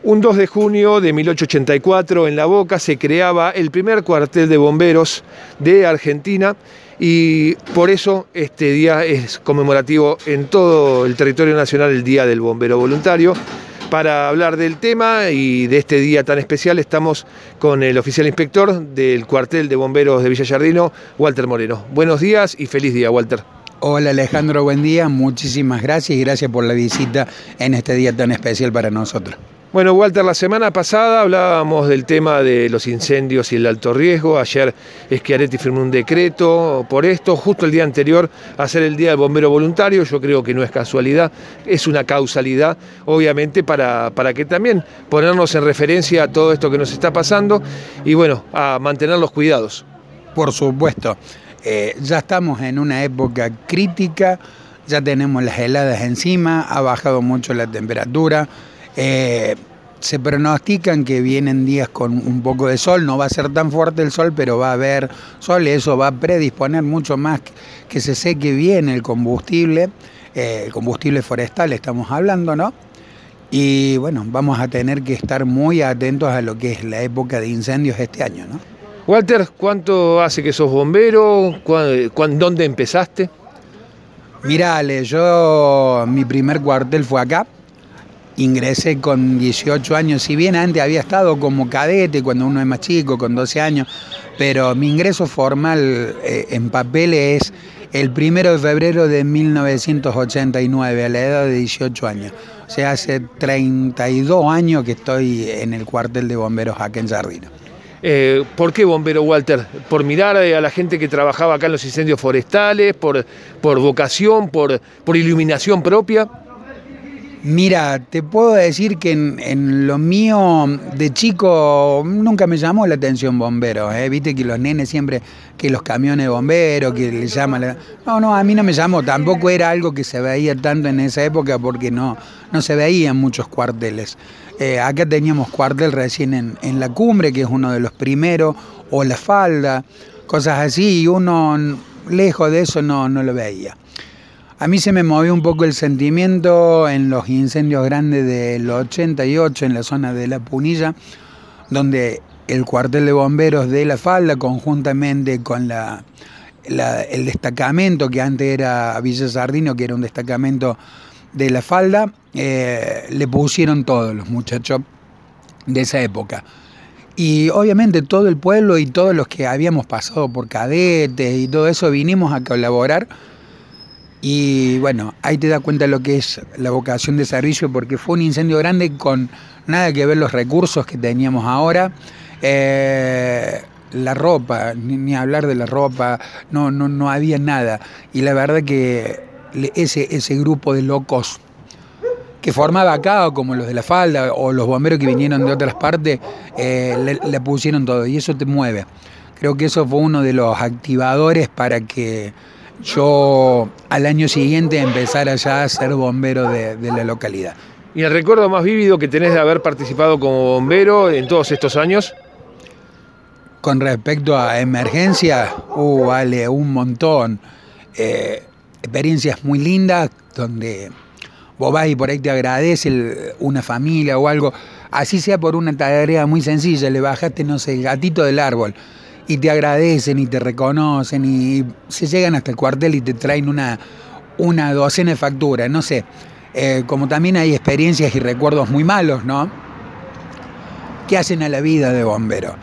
Un 2 de junio de 1884 en La Boca se creaba el primer cuartel de bomberos de Argentina y por eso este día es conmemorativo en todo el territorio nacional, el Día del Bombero Voluntario. Para hablar del tema y de este día tan especial estamos con el oficial inspector del cuartel de bomberos de Villa Giardino, Walter Moreno. Buenos días y feliz día, Walter. Hola Alejandro, buen día, muchísimas gracias y gracias por la visita en este día tan especial para nosotros. Bueno, Walter, la semana pasada hablábamos del tema de los incendios y el alto riesgo. Ayer Schiaretti firmó un decreto por esto, justo el día anterior a ser el Día del Bombero Voluntario. Yo creo que no es casualidad, es una causalidad, obviamente, para que también ponernos en referencia a todo esto que nos está pasando y, bueno, a mantener los cuidados. Por supuesto, ya estamos en una época crítica, ya tenemos las heladas encima, ha bajado mucho la temperatura. Se pronostican que vienen días con un poco de sol, no va a ser tan fuerte el sol, pero va a haber sol, eso va a predisponer mucho más que se seque bien el combustible forestal estamos hablando, ¿no? Y bueno, vamos a tener que estar muy atentos a lo que es la época de incendios este año, ¿no? Walter, ¿cuánto hace que sos bombero? ¿Dónde empezaste? Mirá, Ale, mi primer cuartel fue acá. Ingresé con 18 años, si bien antes había estado como cadete cuando uno es más chico, con 12 años, pero mi ingreso formal en papel es el 1 de febrero de 1989, a la edad de 18 años. O sea, hace 32 años que estoy en el cuartel de bomberos acá en Giardino. ¿Por qué bombero, Walter? ¿Por mirar a la gente que trabajaba acá en los incendios forestales? ¿Por vocación? ¿Por iluminación propia? Mira, te puedo decir que en lo mío de chico nunca me llamó la atención bomberos, viste que los nenes siempre, que los camiones de bomberos, que les llaman... No, a mí no me llamó, tampoco era algo que se veía tanto en esa época porque no se veían muchos cuarteles. Acá teníamos cuartel recién en La Cumbre, que es uno de los primeros, o La Falda, cosas así, y uno lejos de eso no lo veía. A mí se me movió un poco el sentimiento en los incendios grandes del 88 en la zona de La Punilla, donde el cuartel de bomberos de La Falda, conjuntamente con el destacamento que antes era Villa Giardino, que era un destacamento de La Falda, le pusieron todos los muchachos de esa época. Y obviamente todo el pueblo y todos los que habíamos pasado por cadetes y todo eso vinimos a colaborar. Y bueno, ahí te das cuenta lo que es la vocación de servicio, porque fue un incendio grande con nada que ver los recursos que teníamos ahora. La ropa, ni hablar de la ropa, no había nada. Y la verdad que ese grupo de locos que formaba acá, como los de La Falda o los bomberos que vinieron de otras partes, le pusieron todo y eso te mueve. Creo que eso fue uno de los activadores para que yo al año siguiente empezara ya a ser bombero de la localidad. ¿Y el recuerdo más vívido que tenés de haber participado como bombero en todos estos años? Con respecto a emergencias, vale, un montón. Experiencias muy lindas donde vos vas y por ahí te agradece una familia o algo, así sea por una tarea muy sencilla, le bajaste, no sé, el gatito del árbol, y te agradecen y te reconocen y se llegan hasta el cuartel y te traen una docena de facturas, no sé. Como también hay experiencias y recuerdos muy malos, ¿no? ¿Qué hacen a la vida de bombero?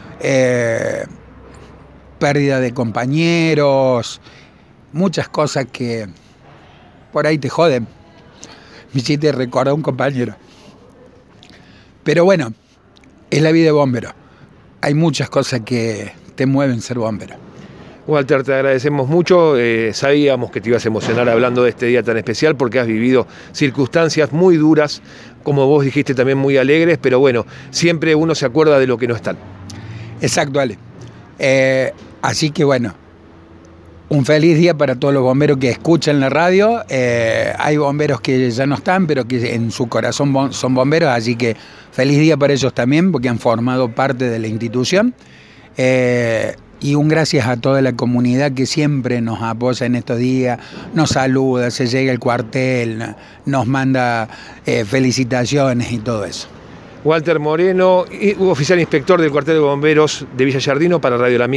Pérdida de compañeros, muchas cosas que por ahí te joden. Me hiciste recordar a un compañero. Pero bueno, es la vida de bombero. Hay muchas cosas que te mueven ser bombero. Walter, te agradecemos mucho. Sabíamos que te ibas a emocionar hablando de este día tan especial porque has vivido circunstancias muy duras, como vos dijiste, también muy alegres, pero bueno, siempre uno se acuerda de lo que no están. Exacto, Ale. Así que bueno, un feliz día para todos los bomberos que escuchan la radio. Hay bomberos que ya no están, pero que en su corazón son bomberos, así que feliz día para ellos también, porque han formado parte de la institución. Y un gracias a toda la comunidad que siempre nos apoya en estos días, nos saluda, se llega al cuartel, nos manda felicitaciones y todo eso. Walter Moreno, oficial inspector del cuartel de bomberos de Villa Giardino para Radio La Minga.